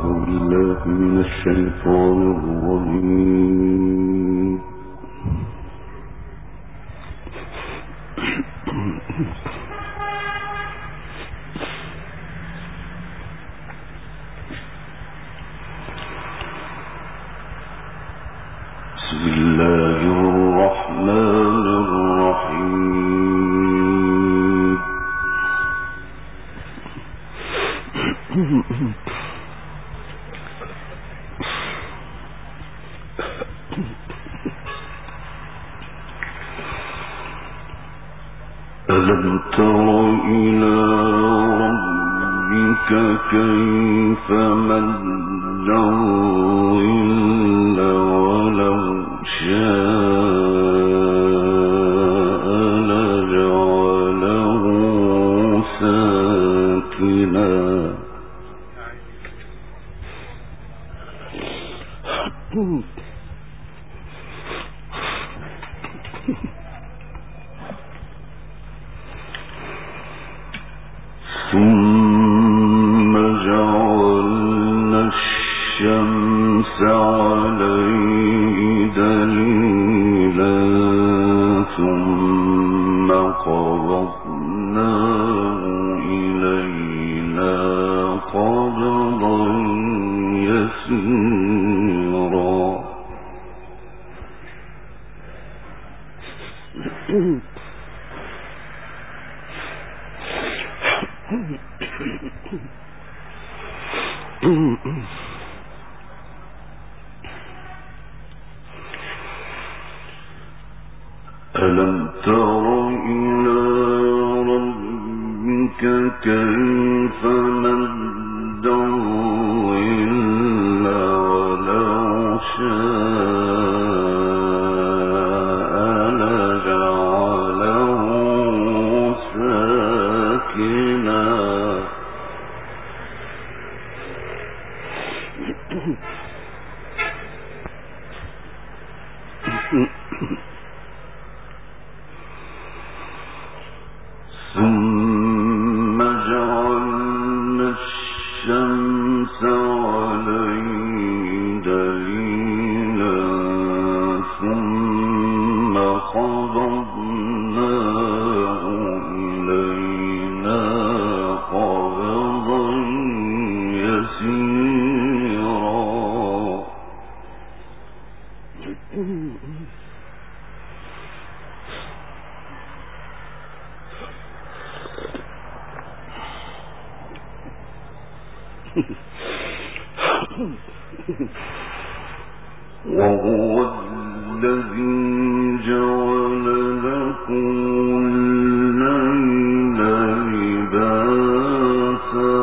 ألم تر إلى ربك كيف مد الظل ولو شاء لجعله ساكنا ثم جعلنا الشمس عليه دليلا ثم قبضناه إلينا قبضا يسيرا ألم تر إلى ربك كيف مد الظل ولو شاء لجعله ساكنا ثم جعلنا الشمس عليه دليلا ثم قبضناه إلينا قبضا يسيرا وهو الذي جعل لكم الليل لباسا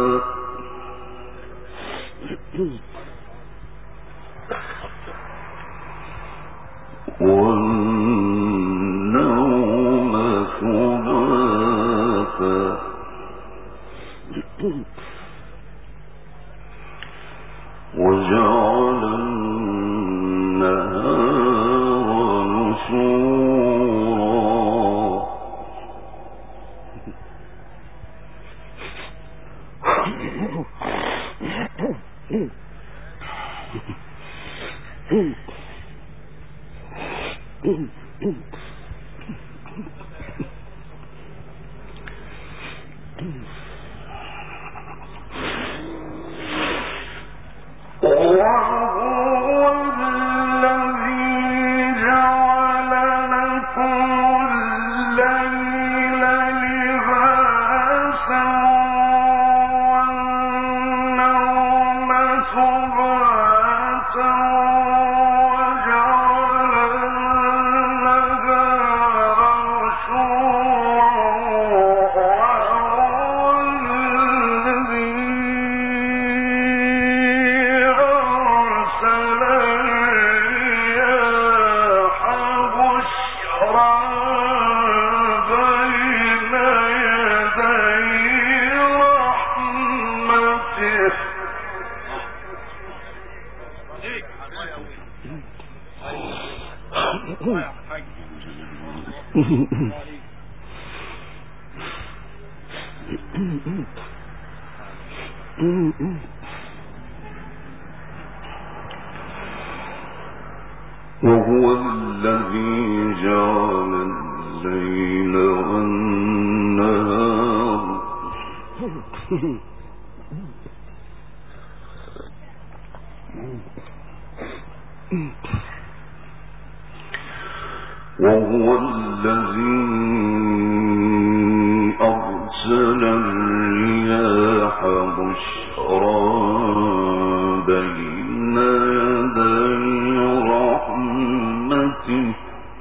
والنوم سباتا وجعل النهار نشورا الذي جعل الليل والنهار وهو الذي أرسل الرياح بشرا بين يدي رحمته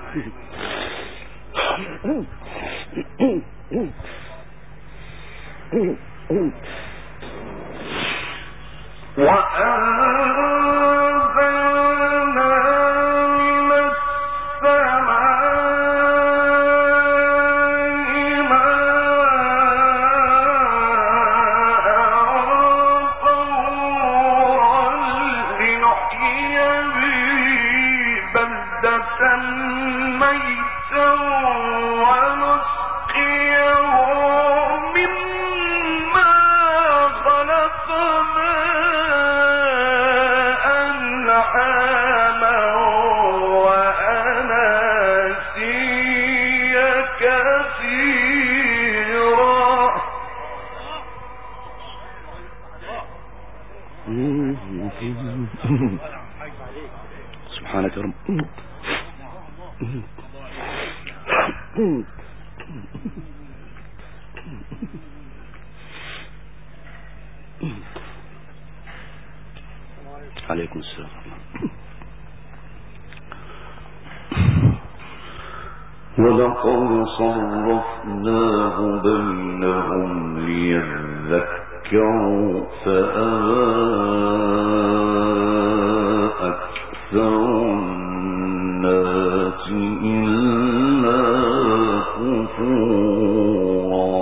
سبحانك يا رب. عليكم السلام. ولقد صرفناه بينهم ليذكروا فأبى أكثر الناس إلا كفورا.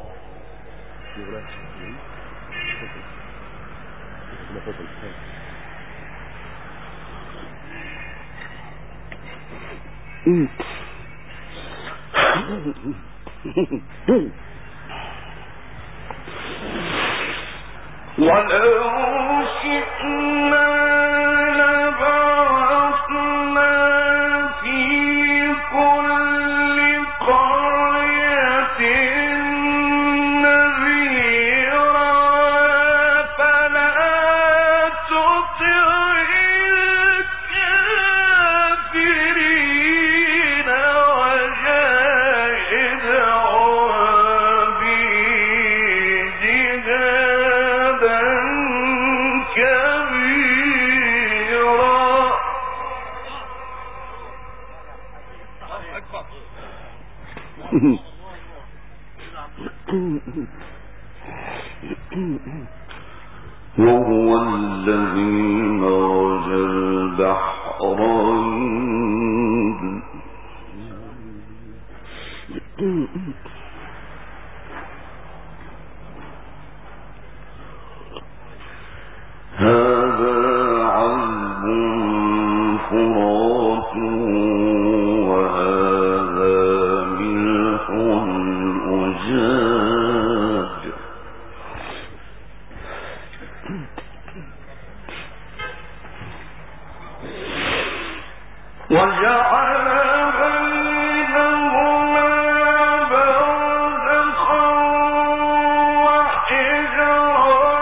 ولو شئنا لبعثنا في كل قرية نذيرا فلا تطع الكافرين وجاهدهم به جهادا كبيرا. وهو الذي مرج البحرين هذا عذب فرات وهذا ملح أجاج وجعل بينهما برزخا وحجرا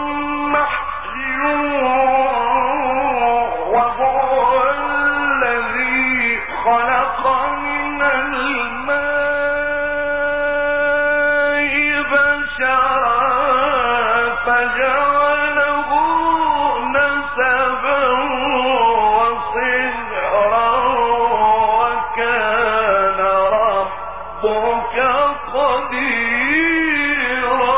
محجورا وهو الذي خلق من الماء بشرا فجعله نسبا وصهرا وكان ربك قديرا.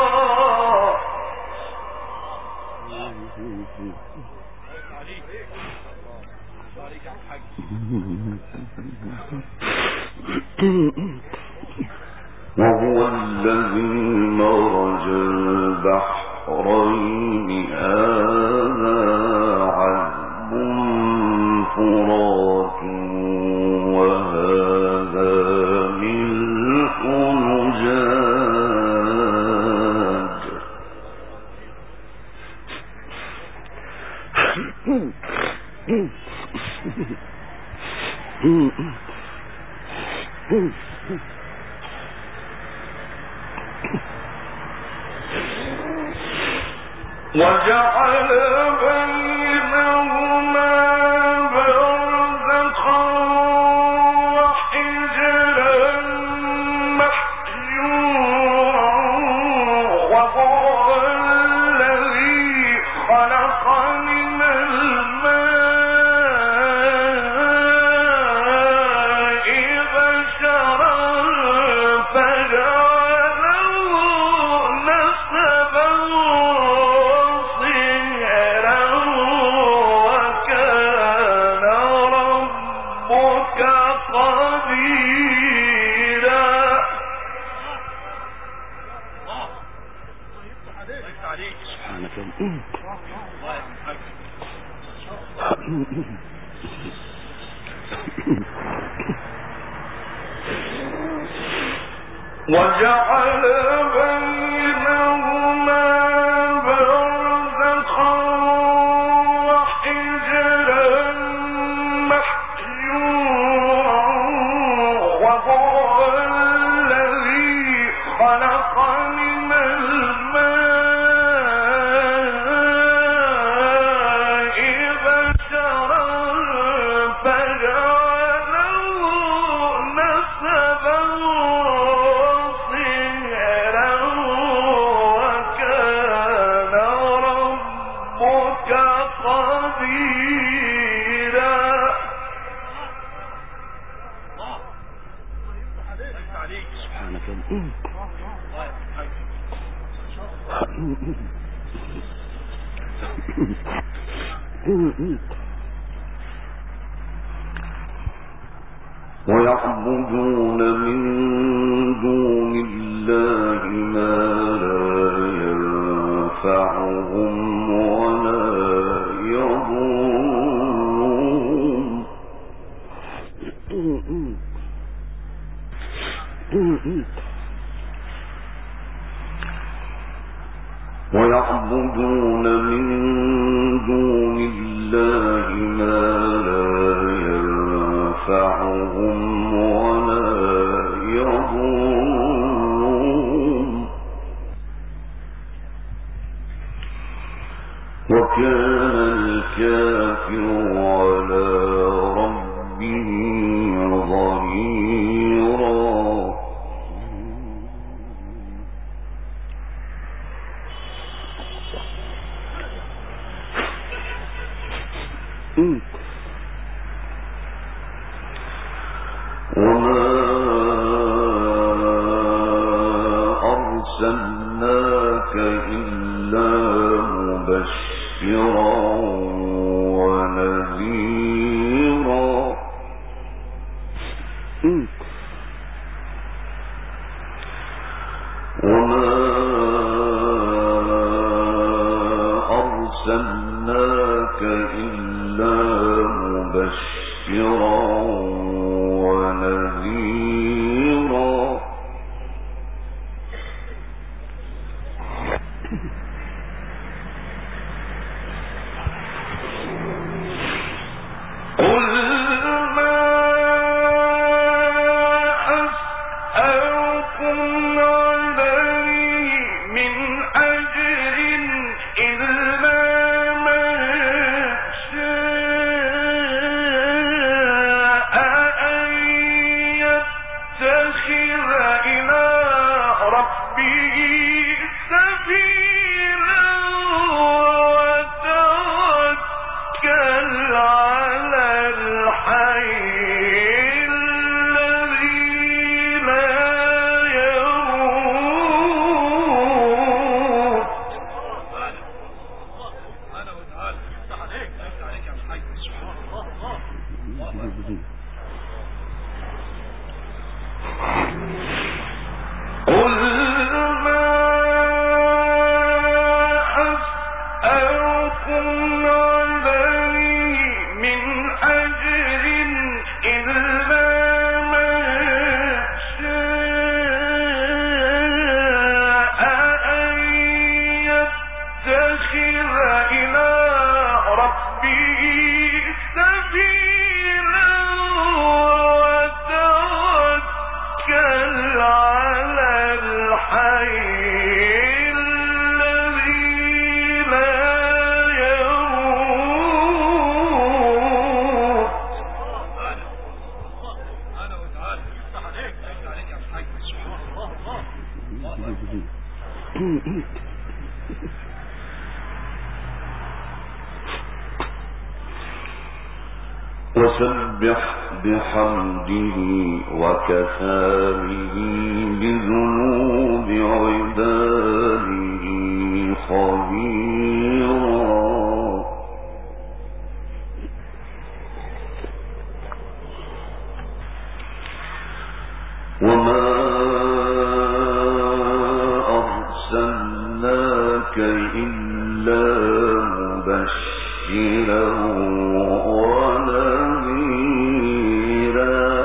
وهو الذي مرج البحرين هذا عذب فرات وهذا ملح أجاج وجعل بينهما برزخا وحجرا محجورا وهو الذي خلق من الماء بشرا فجعله نسبا وجعل بينهما برزخا وحجرا محجورا وهو الذي خلق من الماء بشرا فجعله نسبا ويعبدون من دون الله ما لا ينفعهم ولا يضرهم ويعبدون من دون الله ما لا ينفعهم ولا يضرهم وكان الكافر على ربه ظهيرا وما أرسلناك إلا مبشرا ونذيرا وما أرسلناك إلا مبشرا ونذيرا قل ما أسألكم عليه من أجر إلا ما شاء أن يتخذ إلى ربه سبيلا وتوكل على الحي الذي لا يموت قل ما وسبح بحمده وكفى به بذنوب عباده خبيرا وما أرسلناك إلا مبشرا ونذيرا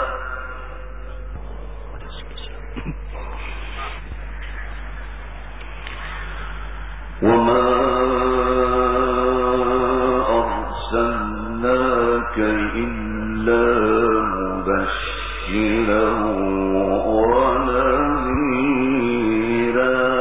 وما أرسلناك إلا مبشرا ونذيرا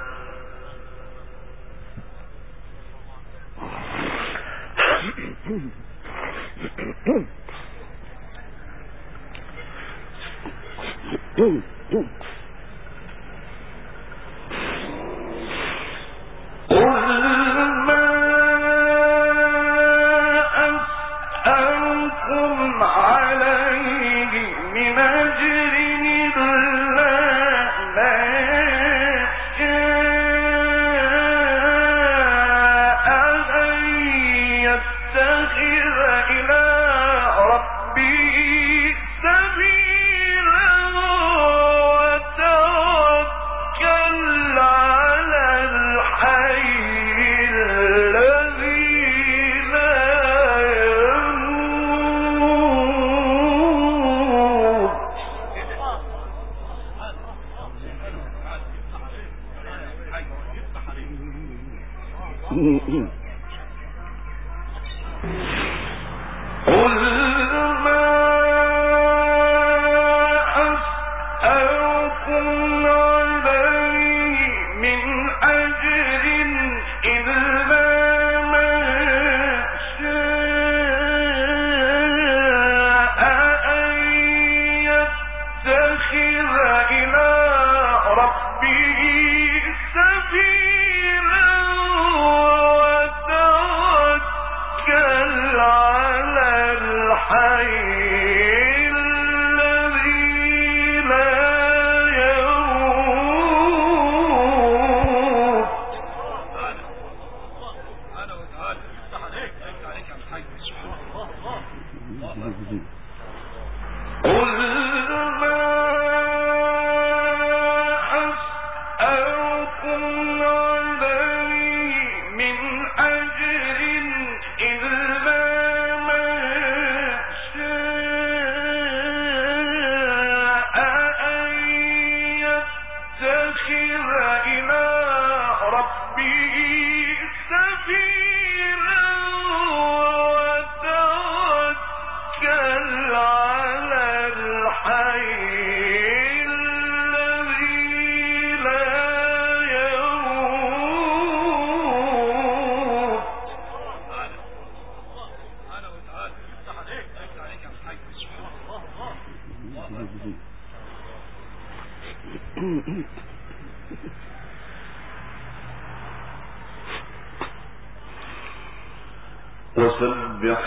وسبح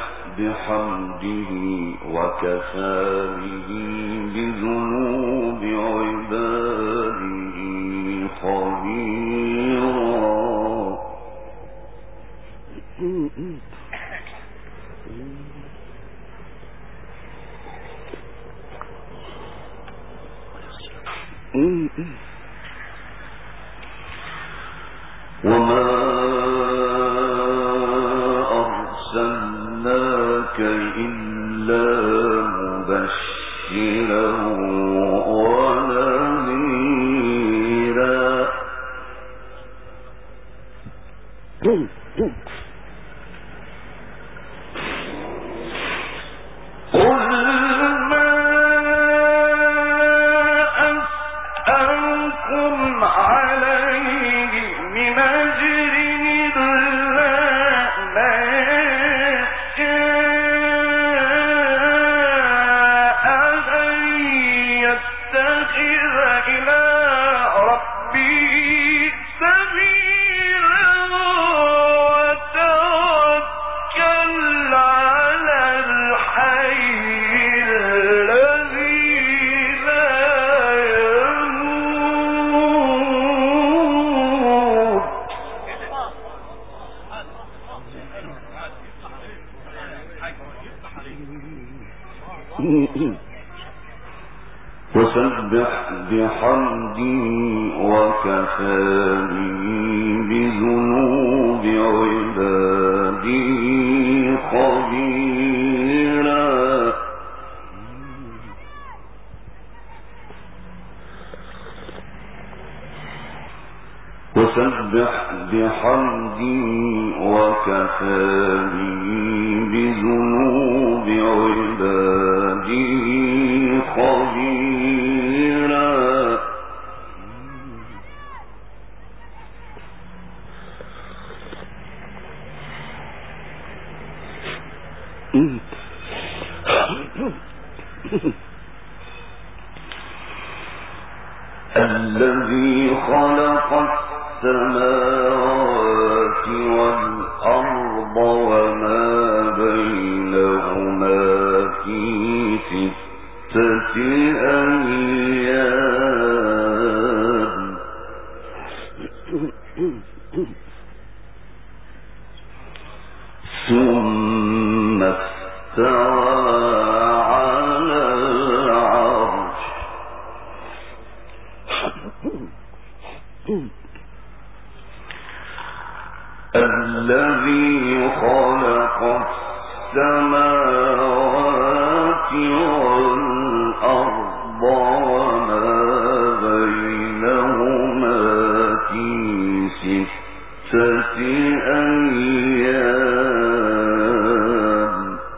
بحمده وكفى به بذنوب عباده خبيرا وما أرسلناك إلا مبشرا ونذيرا إلى ربي بحمده وكفى به بذنوب عباده خبيرا وسبح بحمده وكفى به بذنوب عباده خبيرا الذي خلق السماوات والأرض وما بينهما في 6 أيام ثم استوى على العرش الذي خلق السماوات والأرض وما بينهما في 6 أيام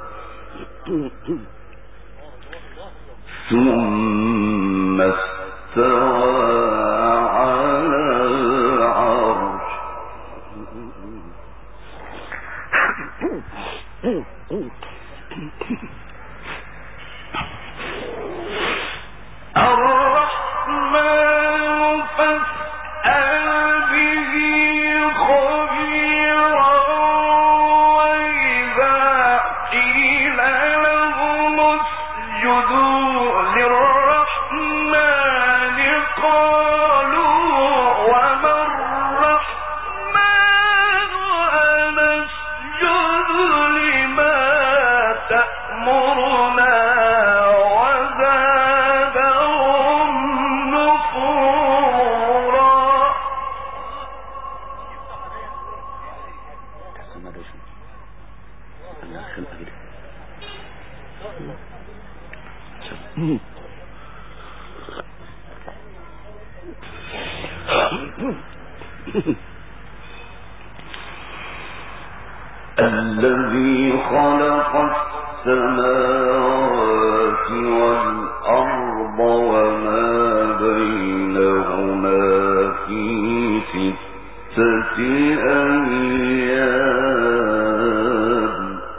ثم استوى على العرش الرحمن فاسأل به خبيرا وإذا قيل لهم اسجدوا للرحمن قالوا وما الرحمن أنسجد لما تأمرنا وزادهم نفورا الذي خلق السماوات والأرض وما بينهما في 6 أيام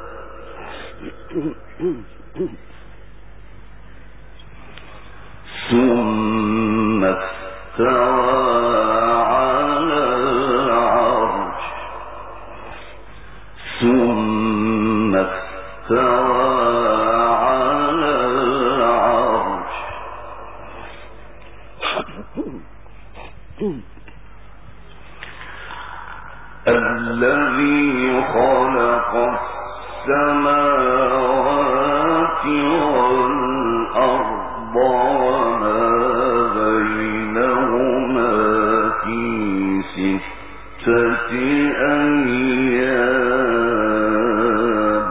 ثم استوى على العرش ثم استوى على العرش الذي خلق السماوات والأرض وما بينهما في 6 أيام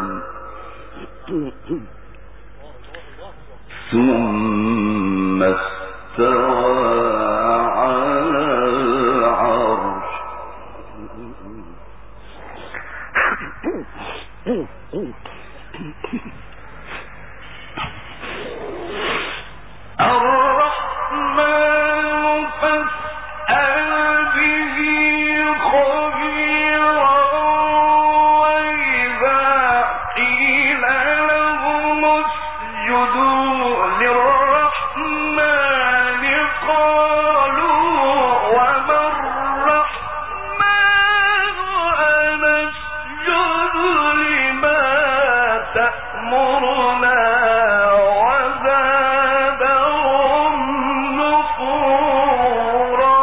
ثم استوى على العرش الرحمن فاسأل به خبيرا وإذا قيل لهم اسجدوا للرحمن قالوا وما الرحمن أنسجد لما تأمرنا وزادهم نفورا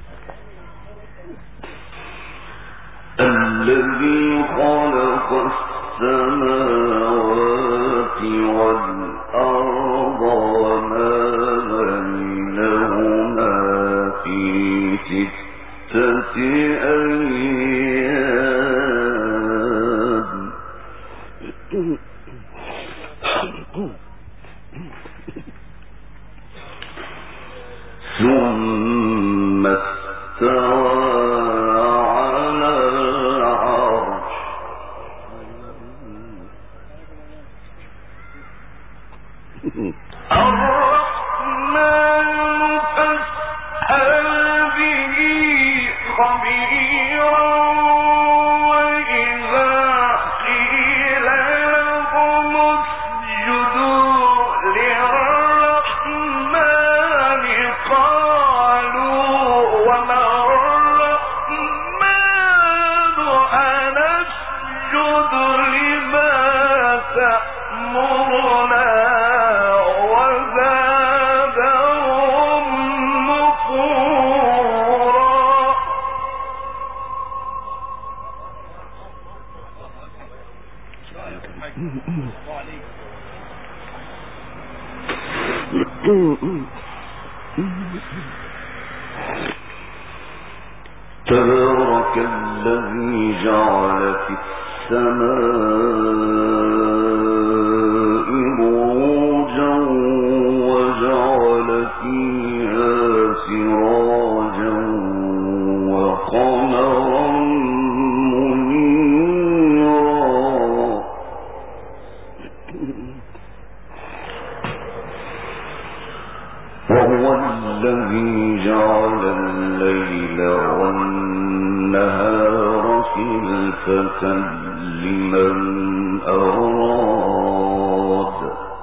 الذي خلق ثم استوى على العرش الرحمن فاسأل به خبيرا وإذا قيل لهم اسجدوا للرحمن قالوا وما الرحمن أنسجد لما تأمرنا وزادهم نفورا. تبارك الذي جعل في السماء بروجا وجعل فيها سراجا وقمرا منيرا وهو الذي جعل الليل والنهار خلفة لمن أراد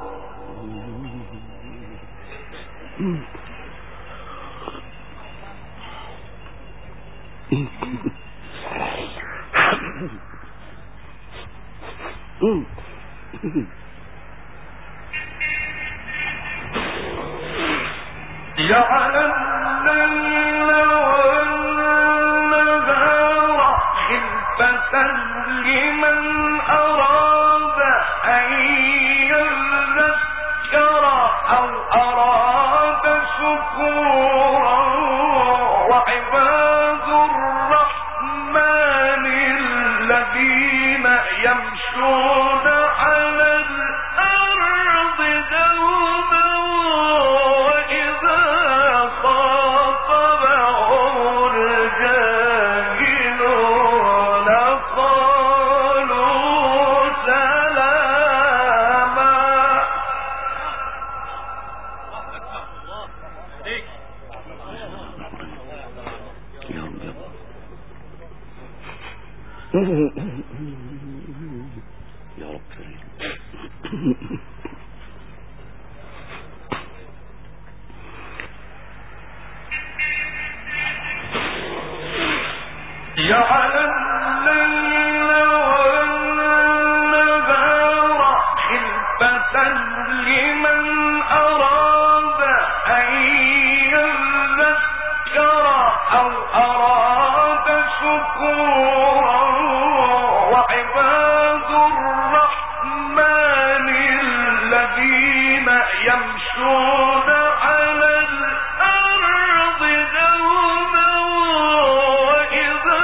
جعل الليل والنهار خلفة لمن أراد أن يذكر أو أراد شكورا وعباد الرحمن الذين يمشون على الأرض هونا وإذا خاطبهم الجاهلون قالوا سلاما. يا رب جعل الليل والنهار خلفة لمن أراد أن يذكر أو أراد شكورا وعباد الرحمن الذين يمشون على الأرض هونا وإذا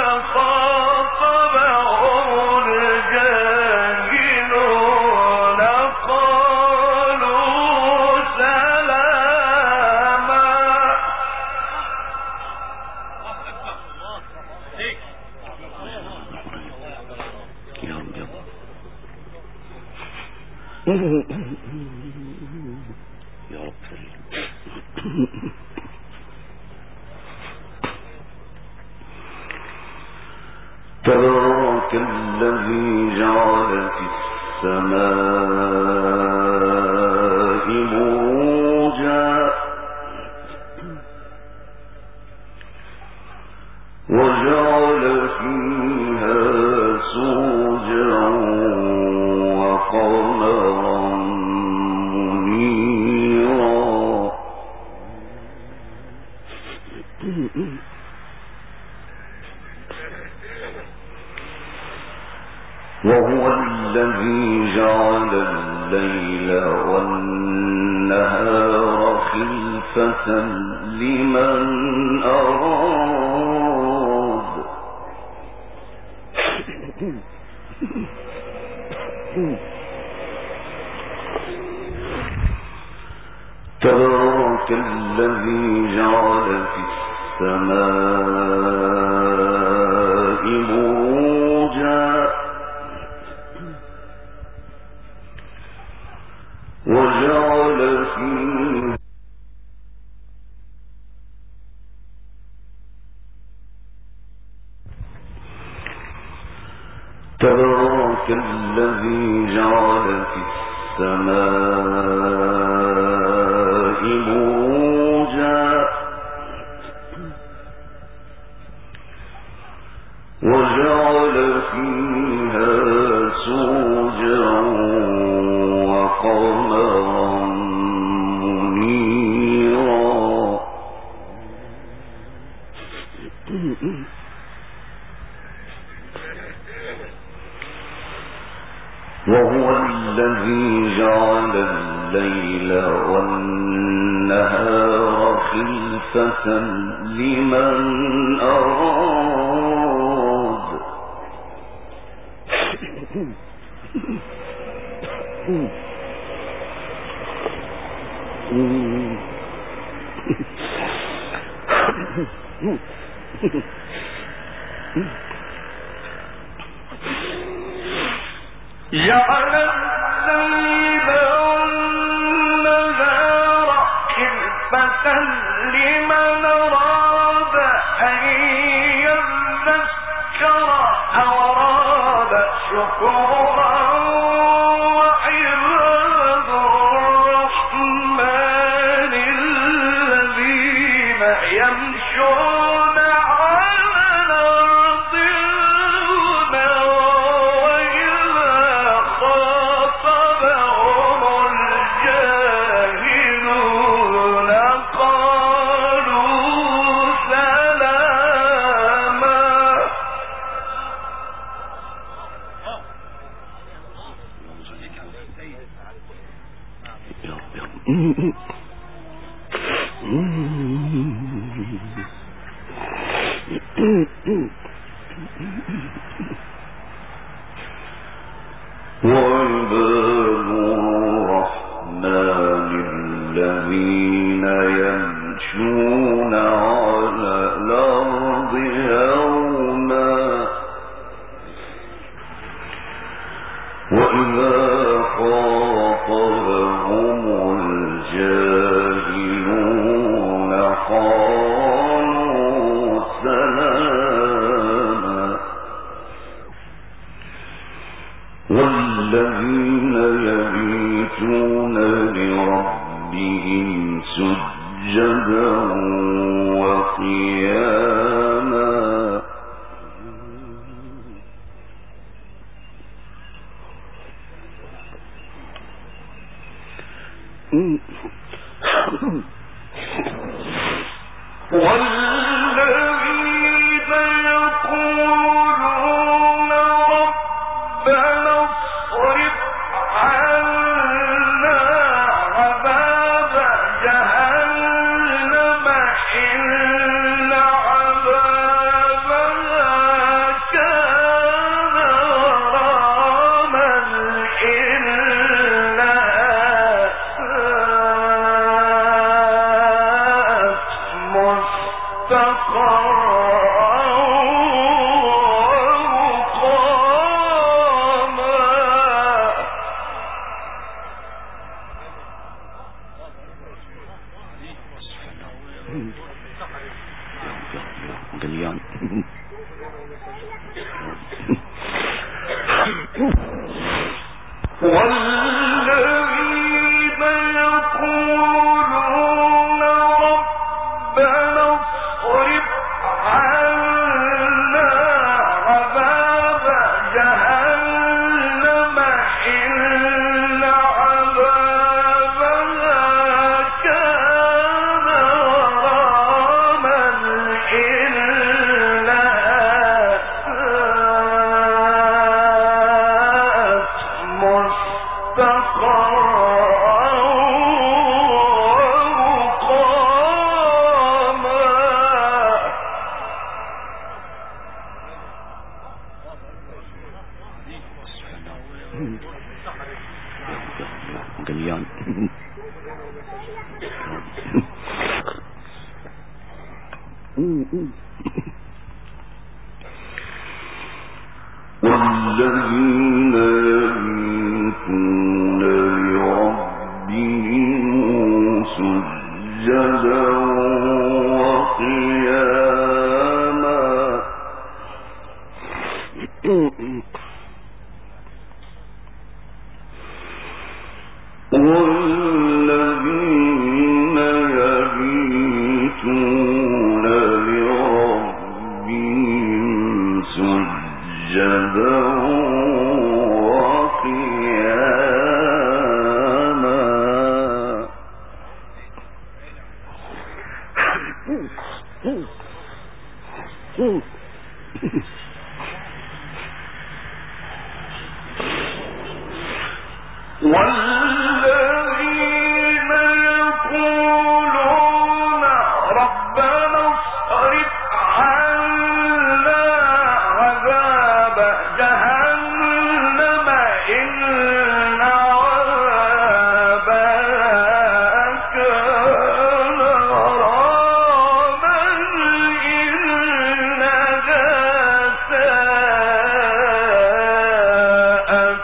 خاطبهم الجاهلون قالوا سلاما. يا رب تبارك الذي جعل في السماء بروجا وجعل فيها سروجا وقمرا منيرا وهو الذي جعل الليل والنهار خلفة لمن أراد تبارك الذي جعل في السماء بروجا وجعل فيها تبارك الذي جعل في السماء بروجا وجعل فيها سرجا وقمرا منيرا وهو الذي جعل الليل والنهار خلفة لمن أراد جعل الليل والنهار خلفة لمن أراد أن يذكر أو أراد شكورا وعباد الرحمن الذين يمشون وعباد الرحمن الذين يمشون على الأرض هونا وإذا خاطبهم الجاهلون قالوا سلاما والذين يبيتون لربهم سجدا وقياما والذين يقولون ربنا اصرف عنا عذاب جهنم إن عذابها كان غراما إنها ساءت مستقرا والذين يقولون ربنا اصرف عنا عذاب جهنم إن عذابها كان غراما إنها ساءت مستقرا ومقاما قليان. والذين يبيتون لربهم سجدا وقياما والذين يبيتون لربهم سجدا والذين يقولون ربنا اصرف عنا عذاب جهنم إن عذابها كان غراما إنها ساءت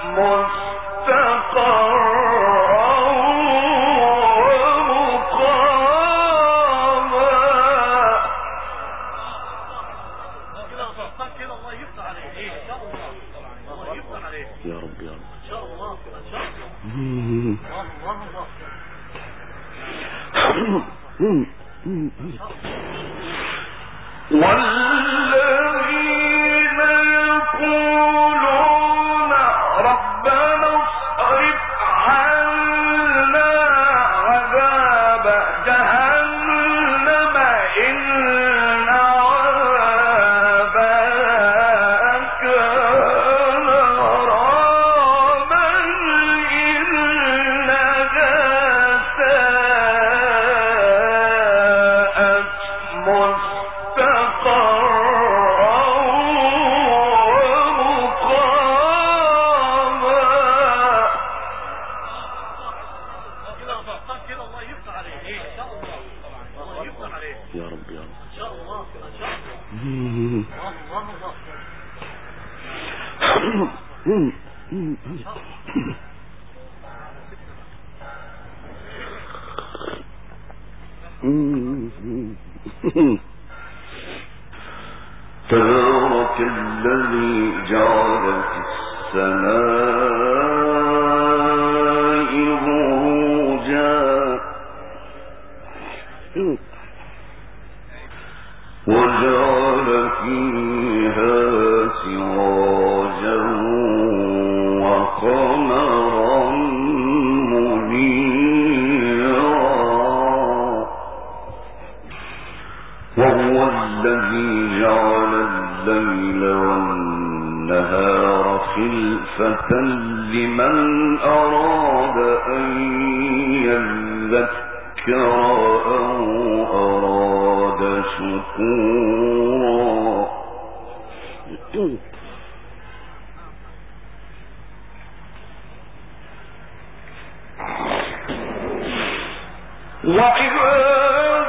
والذين يقولون ربنا اصرف عنا عذاب جهنم إن عذابها كان غراما إنها ساءت مستقرا ومقاما. يا رب يا رب ان شاء الله ان شاء الله. تبارك الذي جعل في السماء بروجا وجعل فيها سراجا وقمرا منيرا وهو الذي جعل الليل والنهار خلفة لمن أراد أن يذكر أو أراد شكورا. وعباد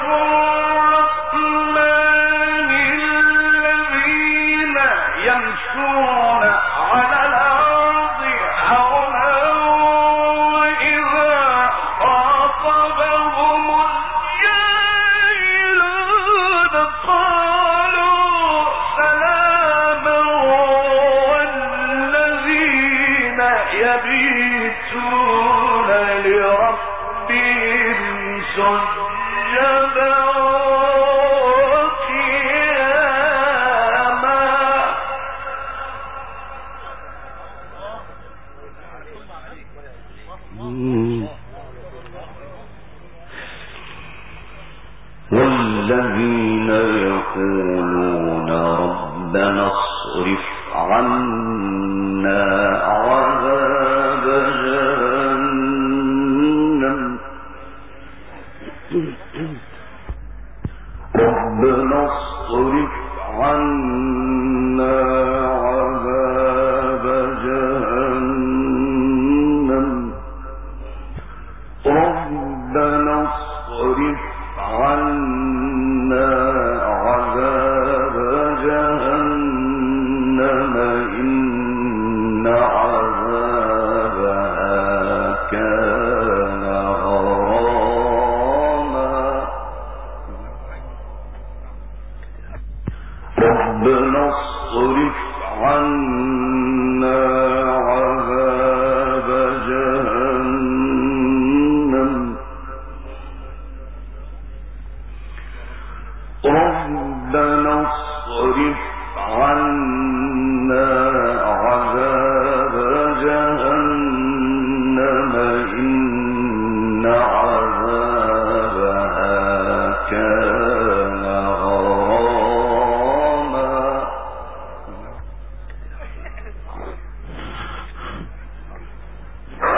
الرحمن الذين يمشون على الأرض هونا وإذا خاطبهم الجاهلون قالوا سلاما والذين يبيتون لربهم سجدا وقياما. والذين يقولون ربنا اصرف عنا عذاب جهنم ربنا اصرف عنا عذاب جهنم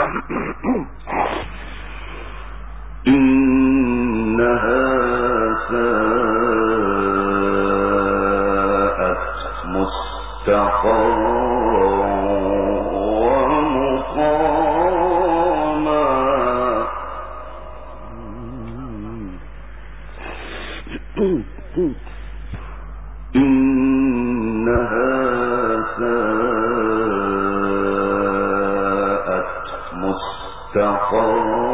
إنها ساءت مستقرا ومقاما إنها ساءت مستقرا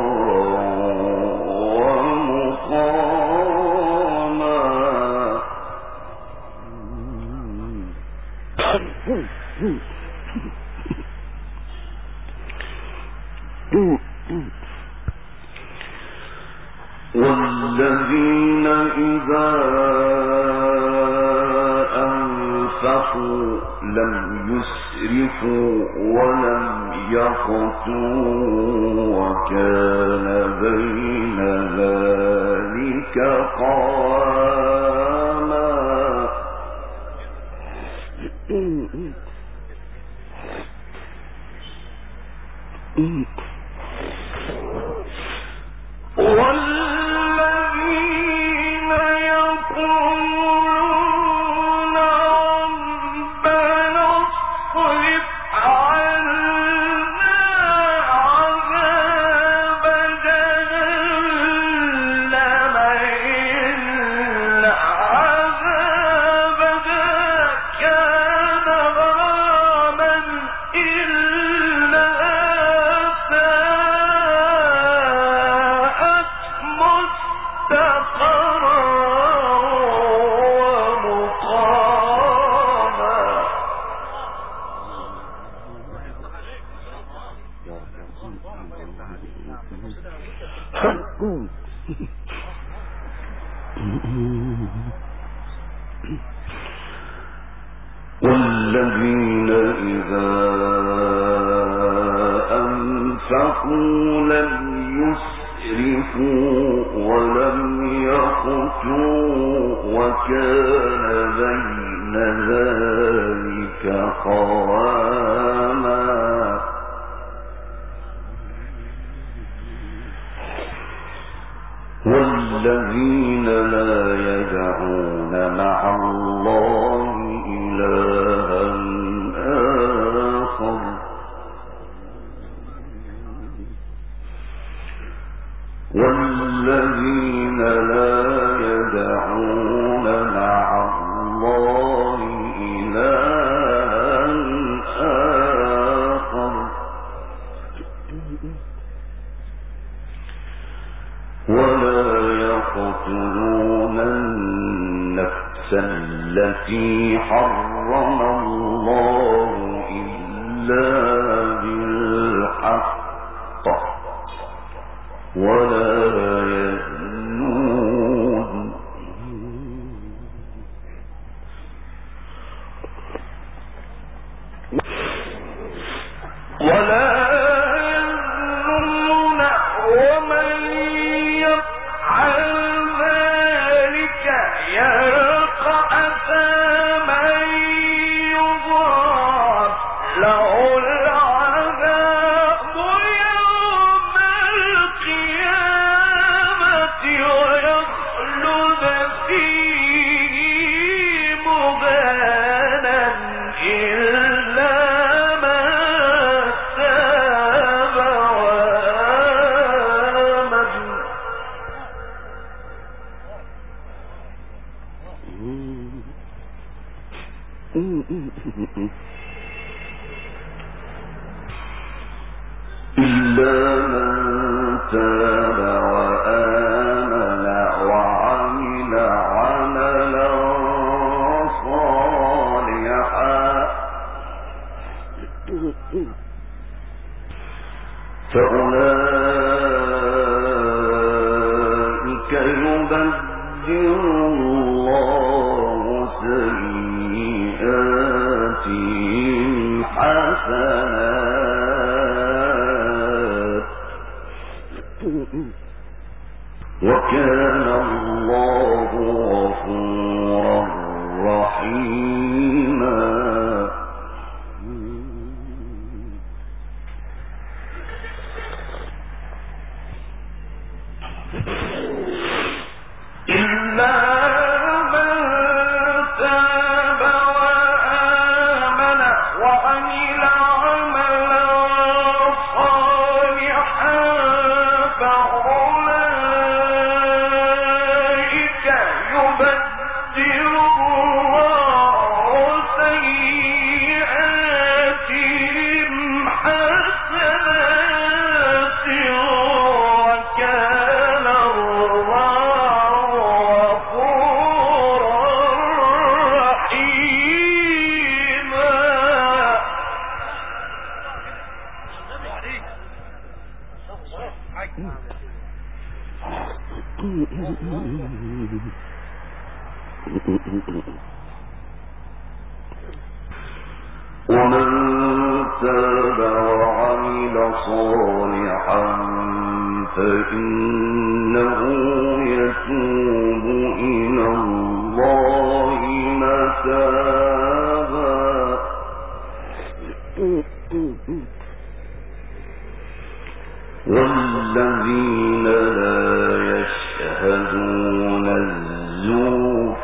والذين إذا أنفقوا لم يسرفوا ولم يقتروا وكان بين ذلك قواما والذين يقولون ربنا اصرف عنا عذاب جهنم إن عذابها كان غراما إنها ساءت مستقرا ومقاما والذين إذا أنفقوا لم يسرفوا ولم يقتروا وكان بين ذلك قواما والذين لا يدعون مع الله إلها آخر والذين لا يدعون مع الله إلها آخر ولا يقتلون النفس التي حرم الله إلا بالحق ولا يزنون ومن يفعل ذلك يلقى أثاما يضاعف له العذاب يوم القيامة ويخلد فيه مهانا إلا من تاب وآمن إلا من تاب وآمن وعمل عملا صالحا فأولئك يبدل الله سيئاتهم حسنات وكان الله غفورا رحيما ومن تاب وعمل صالحا فإنه يتوب إلى الله متابا والذين لا يشهدون الزور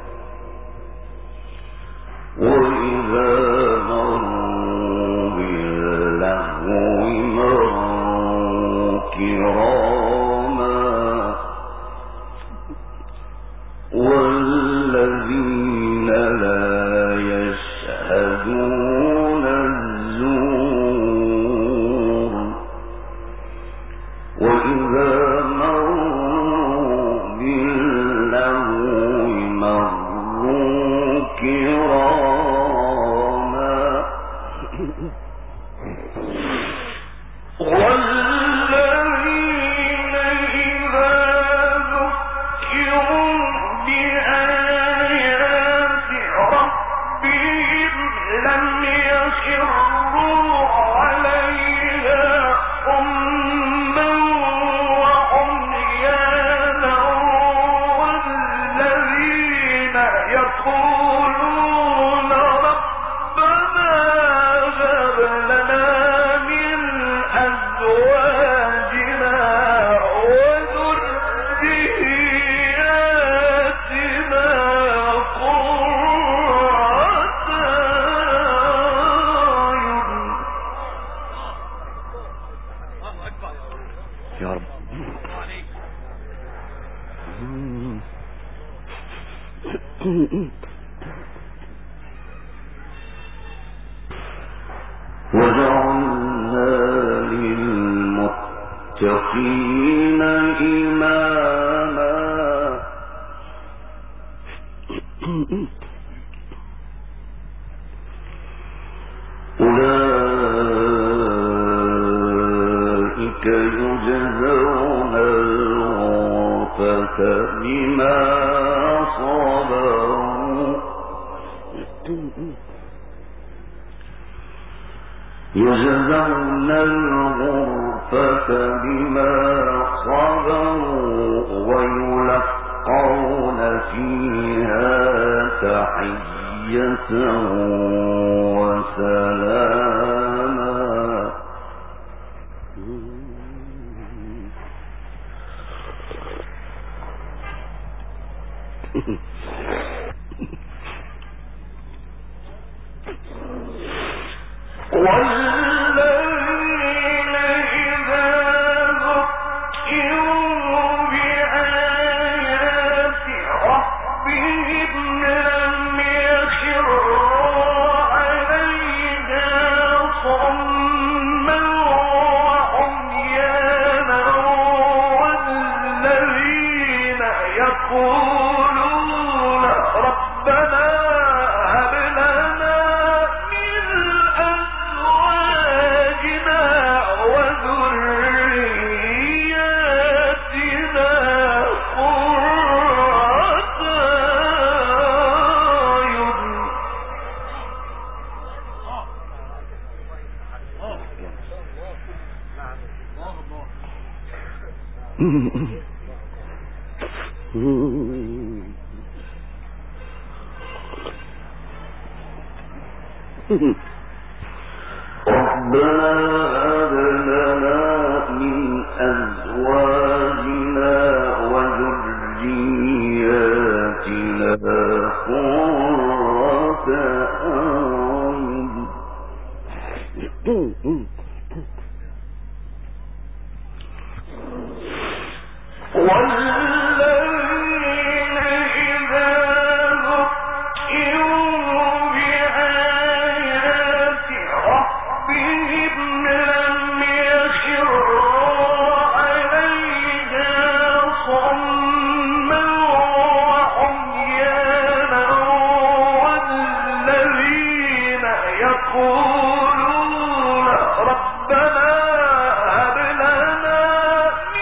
وإذا مروا باللغو مروا كراما والذين لا يشهدون الزور وإذا مروا باللغو مروا كراما والذين إذا ذكروا بآيات ربهم لم يخروا عليها صما وعميانا والذين يقولون ربنا هب لنا من أزواجنا وذرياتنا قرة أعين يا رب. وجعلنا للمتقين إماما أولئك يجزون الغرفة بما صبروا يجزون الغرفة بما صبروا ويلقون فيها تحية وسلاما والذين إذا ذكروا بآيات ربهم لم يخروا عليها صما وعميانا والذين يقولون ربنا هب لنا من أزواجنا وذرياتنا قرة أعين ربنا هب لنا من أزواجنا وذرياتنا قرة أعين والذين إذا ذكروا بآيات ربهم لم يخروا عليها صما وعميانا والذين يقولون ربنا هب لنا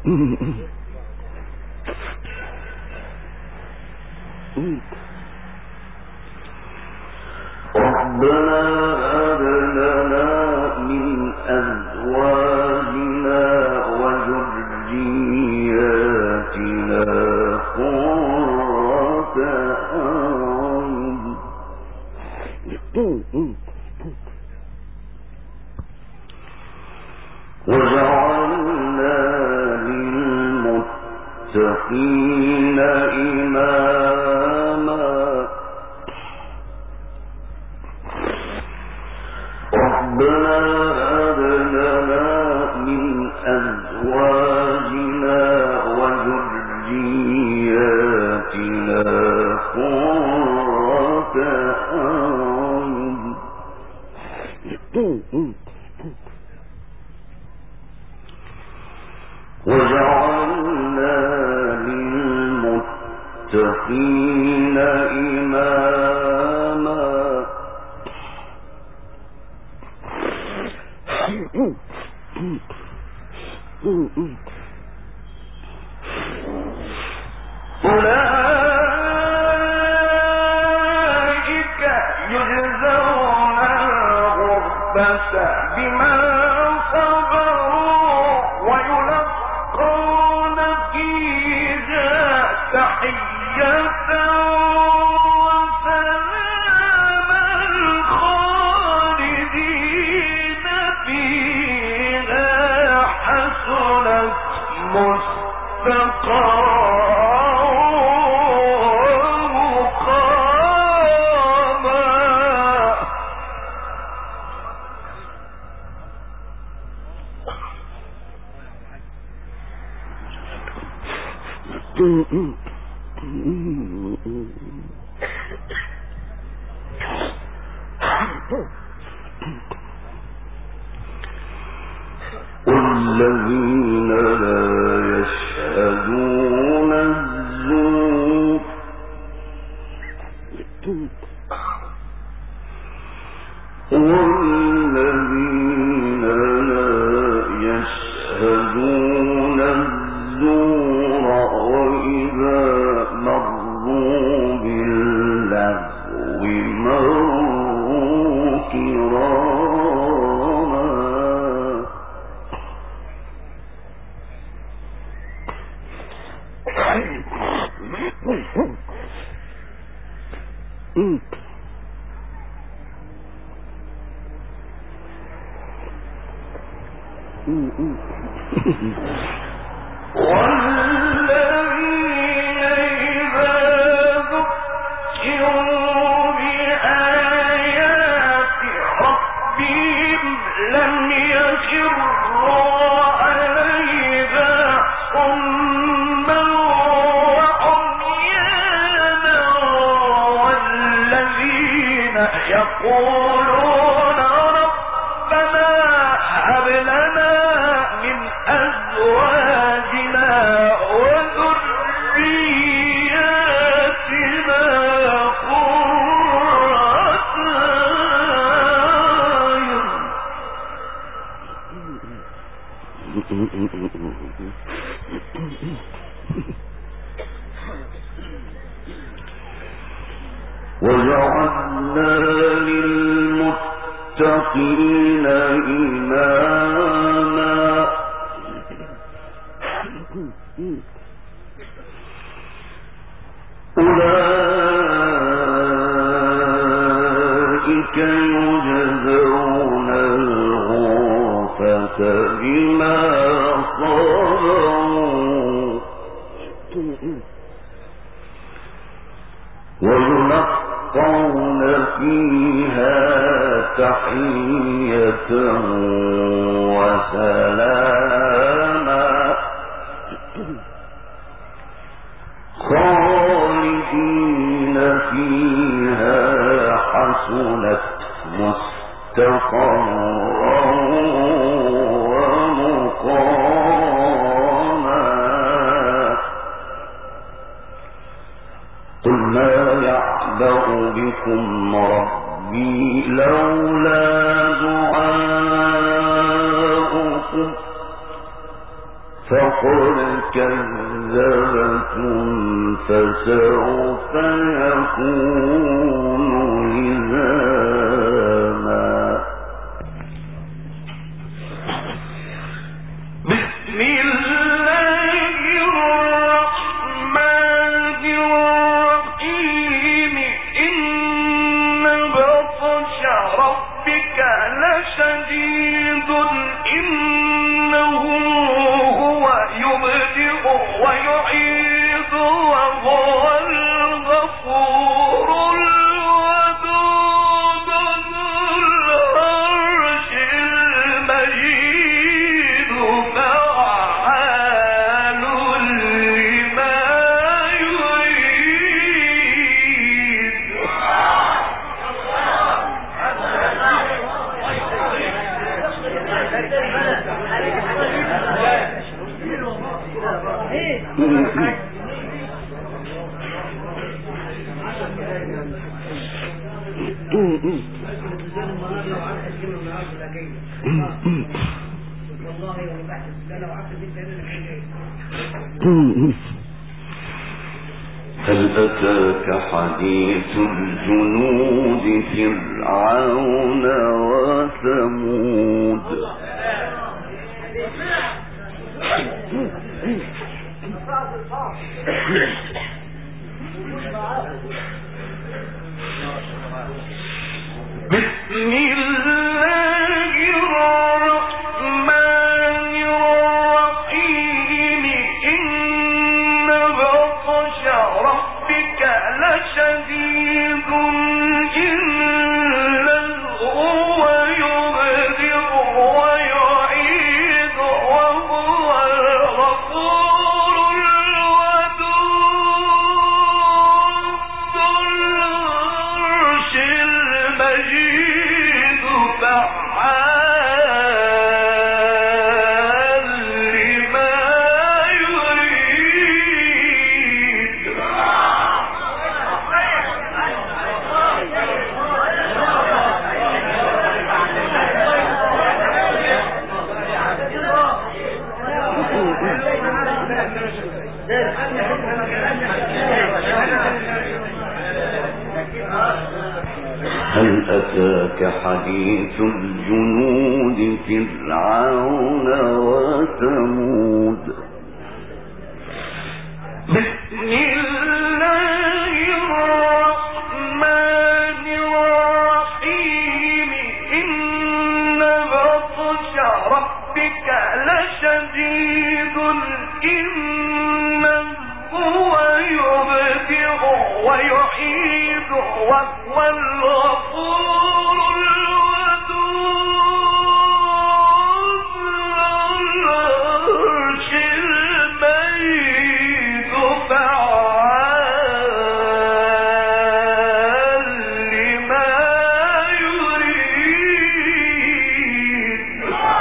ربنا هب لنا من أزواجنا وذرياتنا قرة أعين وجعلنا للمتقين إماما ربنا هب لنا من أزواجنا وذرياتنا قرة أعين وجعلنا للمتقين إماما أولئك يجزون الغرفة بما صبروا ويلقون فيها تحية وسلاما خالدين فيها حسنت مستقرا والذين لا يشهدون الزور والذين لا يشهدون الزور وإذا مروا باللغو مروا كراما والذين إذا ذكروا بآيات ربهم لم يخروا عليها صما وعميانا والذين يقولون ربنا هب لنا من أزواجنا وذرياتنا قرة وجعلنا للمتقين إماما أولئك يجزون الغرفة بما صبروا ويلقون فيها تحية وسلاما خالدين فيها حسنت مستقرا ومقاما قل ما يعبأ بكم ربي لولا دعاؤكم فقد كذبتم فسوف يكون لزاما. بسم الله الرحمن الرحيم. إن بطش ربك لشديد. إنه يبدئ ويعيد وهو الغفور الودود ذو العرش المجيد فعال لما يريد. هل أتاك حديث الجنود فرعون وثمود. بسم الله الرحمن الرحيم. إن بطش ربك لشديد. إنه هو يبدئ ويعيد وهو الغفور الودود ذو العرش المجيد فعال لما يريد. هل أتاك حديث الجنود فرعون وثمود. بسم الله الرحمن الرحيم. إن بطش ربك لشديد. إنه هو يبدئ ويعيد وهو الغفور الودود ذو العرش المجيد فعال لما يريد.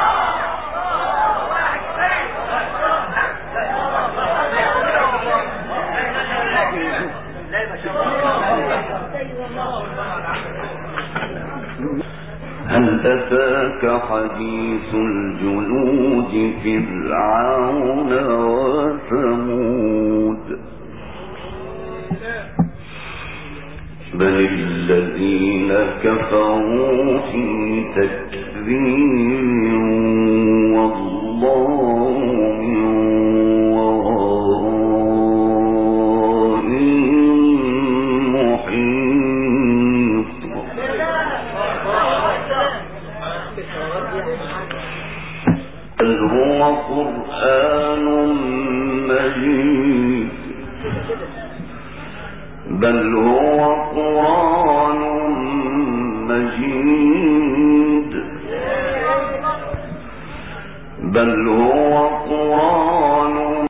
هل أتاك حديث الجنود فرعون وثمود. بل الذين كفروا في تكذيب والله من ورائهم محيط. بل هو قرآن مجيد. بل هو قرآن مجيد. بل هو